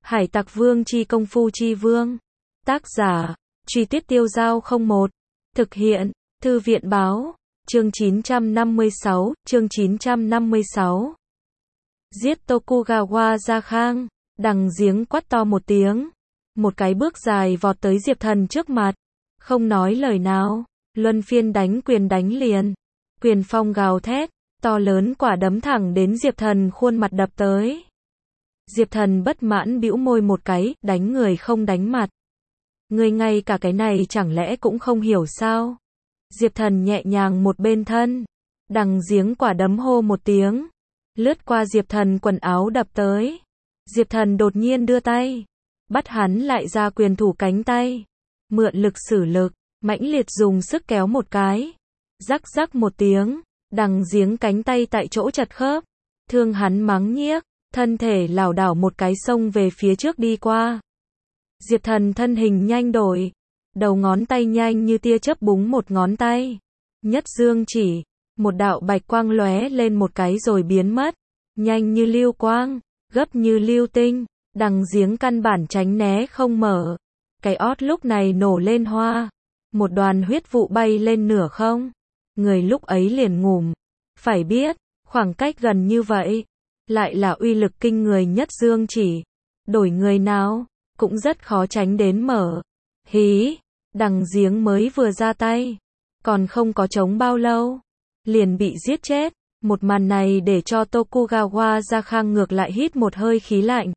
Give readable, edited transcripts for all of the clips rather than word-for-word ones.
Hải Tặc Vương chi công phu chi vương. Tác giả, Truy Tuyết Tiêu Dao 01. Thực hiện, Thư viện báo. Chương 956, chương 956. Giết Tokugawa Gia Khang. Đằng giếng quát to một tiếng. Một cái bước dài vọt tới Diệp Thần trước mặt. Không nói lời nào, luân phiên đánh quyền đánh liền. Quyền phong gào thét, to lớn quả đấm thẳng đến Diệp Thần khuôn mặt đập tới. Diệp Thần bất mãn bĩu môi một cái, đánh người không đánh mặt. Ngươi ngay cả cái này chẳng lẽ cũng không hiểu sao? Diệp Thần nhẹ nhàng một bên thân. Đằng giếng quả đấm hô một tiếng. Lướt qua Diệp Thần quần áo đập tới. Diệp Thần đột nhiên đưa tay. Bắt hắn lại ra quyền thủ cánh tay. Mượn lực sử lực, mãnh liệt dùng sức kéo một cái. Rắc rắc một tiếng. Đằng giếng cánh tay tại chỗ chật khớp. Thương hắn mắng nhiếc. Thân thể lảo đảo một cái xông về phía trước đi qua. Diệp Thần thân hình nhanh đổi. Đầu ngón tay nhanh như tia chớp búng một ngón tay. Nhất dương chỉ. Một đạo bạch quang lóe lên một cái rồi biến mất. Nhanh như lưu quang. Gấp như lưu tinh. Đằng giếng căn bản tránh né không mở. Cái ót lúc này nổ lên hoa. Một đoàn huyết vụ bay lên nửa không. Người lúc ấy liền ngủm. Phải biết, khoảng cách gần như vậy. Lại là uy lực kinh người nhất dương chỉ. Đổi người nào, cũng rất khó tránh đến mở. Hí, đằng giếng mới vừa ra tay. Còn không có chống bao lâu. Liền bị giết chết. Một màn này để cho Tokugawa Gia Khang ngược lại hít một hơi khí lạnh.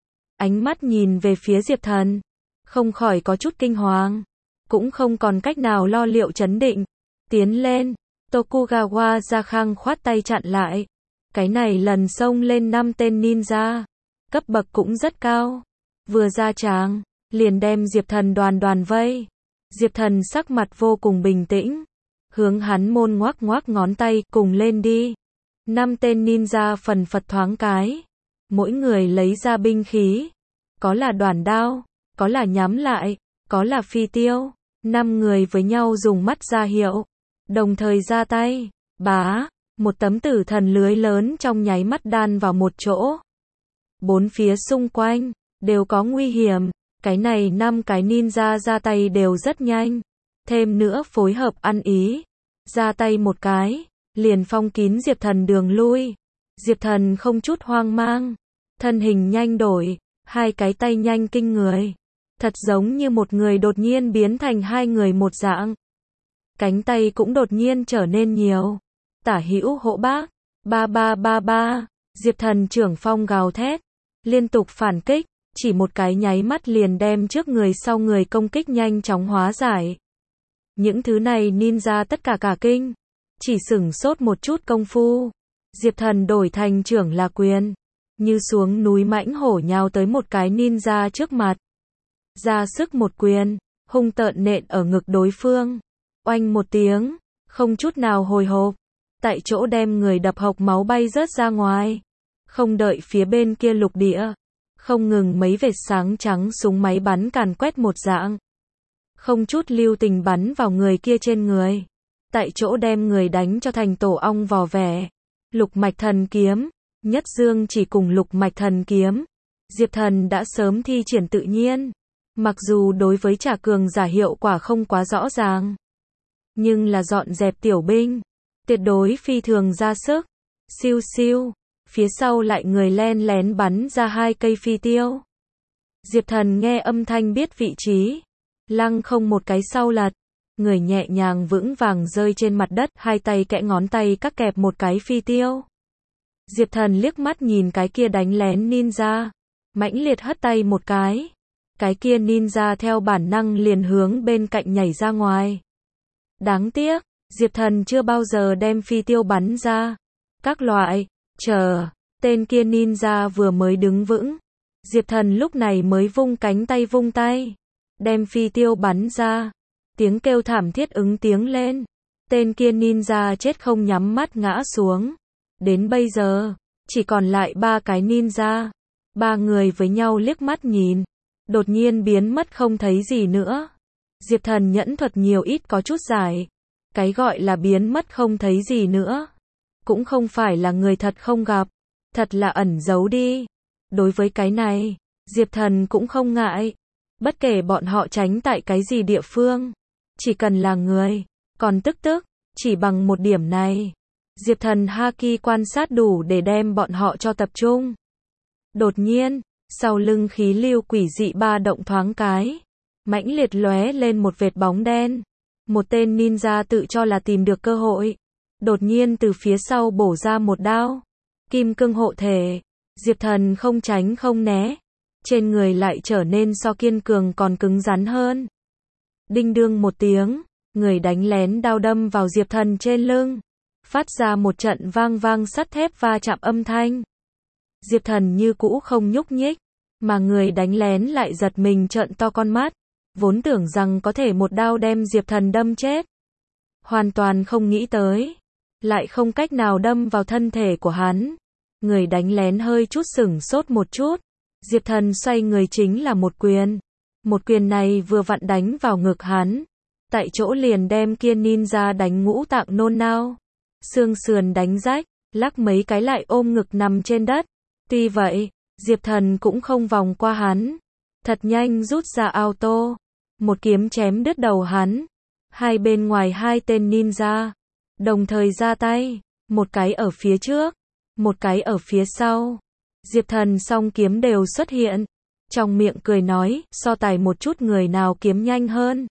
Ánh mắt nhìn về phía Diệp Thần. Không khỏi có chút kinh hoàng. Cũng không còn cách nào lo liệu trấn định. Tiến lên. Tokugawa Gia Khang khoát tay chặn lại. Cái này lần xông lên 5 tên ninja. Cấp bậc cũng rất cao. Vừa ra tràng, liền đem Diệp Thần đoàn vây. Diệp Thần sắc mặt vô cùng bình tĩnh. Hướng hắn môn ngoác ngoác ngón tay, cùng lên đi. 5 tên ninja phần phật thoáng cái. Mỗi người lấy ra binh khí. Có là đoản đao, có là nhắm lại, có là phi tiêu. 5 người với nhau dùng mắt ra hiệu. Đồng thời ra tay. Bá. Một tấm tử thần lưới lớn trong nháy mắt đan vào một chỗ. Bốn phía xung quanh đều có nguy hiểm. Cái này 5 cái ninja ra tay đều rất nhanh. Thêm nữa phối hợp ăn ý. Ra tay một cái, liền phong kín Diệp Thần đường lui. Diệp Thần không chút hoang mang. Thân hình nhanh đổi. 2 cái tay nhanh kinh người. Thật giống như một người đột nhiên biến thành 2 người một dạng. Cánh tay cũng đột nhiên trở nên nhiều. Tả hữu hộ bác. Ba. Diệp Thần trưởng phong gào thét. Liên tục phản kích. Chỉ một cái nháy mắt liền đem trước người sau người công kích nhanh chóng hóa giải. Những thứ này ninja tất cả cả kinh. Chỉ sửng sốt một chút công phu. Diệp Thần đổi thành trưởng là quyền. Như xuống núi mãnh hổ nhào tới một cái ninja trước mặt. Ra sức một quyền. Hung tợn nện ở ngực đối phương. Oanh một tiếng. Không chút nào hồi hộp. Tại chỗ đem người đập hộc máu bay rớt ra ngoài. Không đợi phía bên kia lục địa. Không ngừng mấy vệt sáng trắng súng máy bắn càn quét một dạng. Không chút lưu tình bắn vào người kia trên người. Tại chỗ đem người đánh cho thành tổ ong vò vẽ. Lục mạch thần kiếm. Nhất dương chỉ cùng lục mạch thần kiếm. Diệp Thần đã sớm thi triển tự nhiên. Mặc dù đối với trả cường giả hiệu quả không quá rõ ràng. Nhưng là dọn dẹp tiểu binh. Tuyệt đối phi thường ra sức. Siêu siêu. Phía sau lại người len lén bắn ra 2 cây phi tiêu. Diệp Thần nghe âm thanh biết vị trí. Lăng không một cái sau lật. Người nhẹ nhàng vững vàng rơi trên mặt đất. 2 tay kẽ ngón tay cắt kẹp một cái phi tiêu. Diệp Thần liếc mắt nhìn cái kia đánh lén ninja. Mãnh liệt hất tay một cái. Cái kia ninja theo bản năng liền hướng bên cạnh nhảy ra ngoài. Đáng tiếc. Diệp Thần chưa bao giờ đem phi tiêu bắn ra. Các loại, chờ, tên kia ninja vừa mới đứng vững. Diệp Thần lúc này mới vung cánh tay vung tay. Đem phi tiêu bắn ra. Tiếng kêu thảm thiết ứng tiếng lên. Tên kia ninja chết không nhắm mắt ngã xuống. Đến bây giờ, chỉ còn lại 3 cái ninja. 3 người với nhau liếc mắt nhìn. Đột nhiên biến mất không thấy gì nữa. Diệp Thần nhẫn thuật nhiều ít có chút giải. Cái gọi là biến mất không thấy gì nữa. Cũng không phải là người thật không gặp. Thật là ẩn giấu đi. Đối với cái này, Diệp Thần cũng không ngại. Bất kể bọn họ tránh tại cái gì địa phương. Chỉ cần là người. Còn tức, chỉ bằng một điểm này. Diệp Thần Haki quan sát đủ để đem bọn họ cho tập trung. Đột nhiên, sau lưng khí lưu quỷ dị ba động thoáng cái. Mãnh liệt lóe lên một vệt bóng đen. Một tên ninja tự cho là tìm được cơ hội. Đột nhiên từ phía sau bổ ra một đao. Kim cương hộ thể. Diệp Thần không tránh không né. Trên người lại trở nên so kiên cường còn cứng rắn hơn. Đinh đương một tiếng. Người đánh lén đao đâm vào Diệp Thần trên lưng. Phát ra một trận vang vang sắt thép va chạm âm thanh. Diệp Thần như cũ không nhúc nhích. Mà người đánh lén lại giật mình trợn to con mắt. Vốn tưởng rằng có thể một đao đem Diệp Thần đâm chết. Hoàn toàn không nghĩ tới. Lại không cách nào đâm vào thân thể của hắn. Người đánh lén hơi chút sửng sốt một chút. Diệp Thần xoay người chính là một quyền. Một quyền này vừa vặn đánh vào ngực hắn. Tại chỗ liền đem kia ninja đánh ngũ tạng nôn nao. Xương sườn đánh rách, lắc mấy cái lại ôm ngực nằm trên đất. Tuy vậy, Diệp Thần cũng không vòng qua hắn. Thật nhanh rút ra auto. Một kiếm chém đứt đầu hắn. Hai bên ngoài hai tên ninja. Đồng thời ra tay. Một cái ở phía trước. Một cái ở phía sau. Diệp Thần song kiếm đều xuất hiện. Trong miệng cười nói, so tài một chút người nào kiếm nhanh hơn.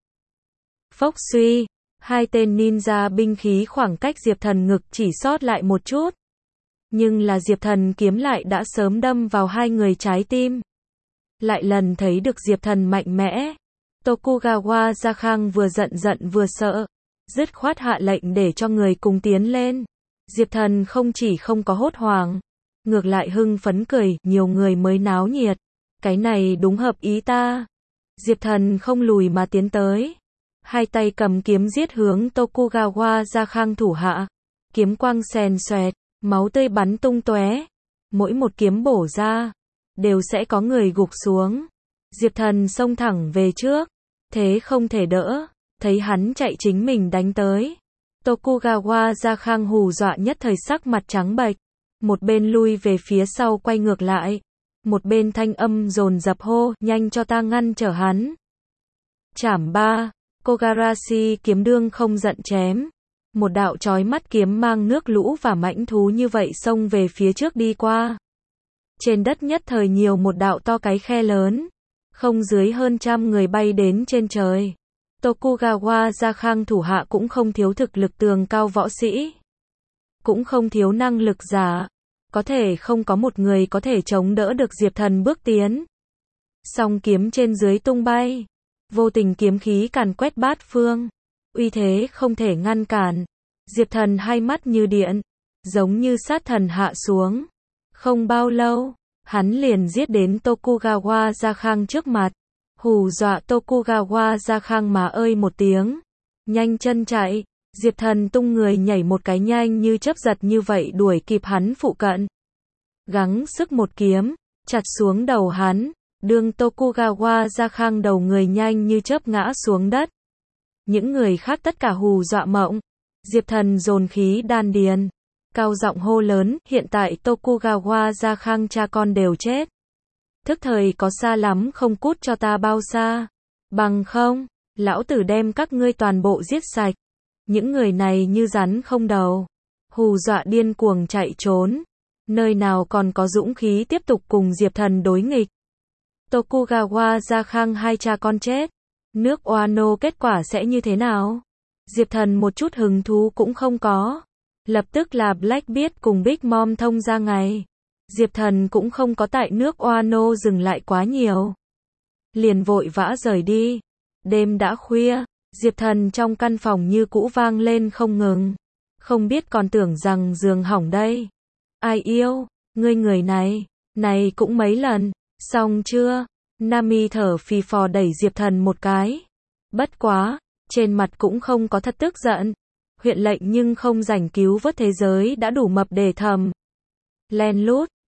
Phốc suy. Hai tên ninja binh khí khoảng cách Diệp Thần ngực chỉ sót lại một chút. Nhưng là Diệp Thần kiếm lại đã sớm đâm vào hai người trái tim. Lại lần thấy được Diệp Thần mạnh mẽ. Tokugawa Gia vừa giận vừa sợ. Dứt khoát hạ lệnh để cho người cùng tiến lên. Diệp Thần không chỉ không có hốt hoảng. Ngược lại hưng phấn cười, nhiều người mới náo nhiệt. Cái này đúng hợp ý ta. Diệp Thần không lùi mà tiến tới. Hai tay cầm kiếm giết hướng Tokugawa Gia thủ hạ. Kiếm quang xèn xoẹt, máu tươi bắn tung tóe. Mỗi một kiếm bổ ra, đều sẽ có người gục xuống. Diệp Thần xông thẳng về trước. Thế không thể đỡ. Thấy hắn chạy chính mình đánh tới. Tokugawa Gia hù dọa nhất thời sắc mặt trắng bệch. Một bên lui về phía sau quay ngược lại. Một bên thanh âm dồn dập hô, nhanh cho ta ngăn trở hắn. Chảm ba. Kogarashi kiếm đương không giận chém. Một đạo chói mắt kiếm mang nước lũ và mãnh thú như vậy xông về phía trước đi qua. Trên đất nhất thời nhiều một đạo to cái khe lớn. Không dưới hơn 100 người bay đến trên trời. Tokugawa Gia thủ hạ cũng không thiếu thực lực tường cao võ sĩ. Cũng không thiếu năng lực giả. Có thể không có một người có thể chống đỡ được Diệp Thần bước tiến. Song kiếm trên dưới tung bay. Vô tình kiếm khí càn quét bát phương. Uy thế không thể ngăn cản. Diệp Thần hai mắt như điện. Giống như sát thần hạ xuống. Không bao lâu, hắn liền giết đến Tokugawa Gia trước mặt. Hù dọa Tokugawa Gia mà ơi một tiếng. Nhanh chân chạy. Diệp Thần tung người nhảy một cái nhanh như chớp giật như vậy đuổi kịp hắn phụ cận. Gắng sức một kiếm, chặt xuống đầu hắn. Đương Tokugawa Gia đầu người nhanh như chớp ngã xuống đất. Những người khác tất cả hù dọa mộng. Diệp Thần dồn khí đan điền. Cao giọng hô lớn, hiện tại Tokugawa Gia cha con đều chết. Thức thời có xa lắm không cút cho ta bao xa. Bằng không, lão tử đem các ngươi toàn bộ giết sạch. Những người này như rắn không đầu. Hù dọa điên cuồng chạy trốn. Nơi nào còn có dũng khí tiếp tục cùng Diệp Thần đối nghịch. Tokugawa Gia hai cha con chết. Nước Wano kết quả sẽ như thế nào? Diệp Thần một chút hứng thú cũng không có. Lập tức là Blackbeard cùng Big Mom thông ra ngày. Diệp Thần cũng không có tại nước Wano dừng lại quá nhiều. Liền vội vã rời đi. Đêm đã khuya. Diệp Thần trong căn phòng như cũ vang lên không ngừng. Không biết còn tưởng rằng giường hỏng đây. Ai yêu, ngươi người này cũng mấy lần. Xong chưa? Nami thở phì phò đẩy Diệp Thần một cái. Bất quá, trên mặt cũng không có thật tức giận. Huyện lệnh nhưng không rảnh cứu vớt thế giới đã đủ mập để thầm. Len lút,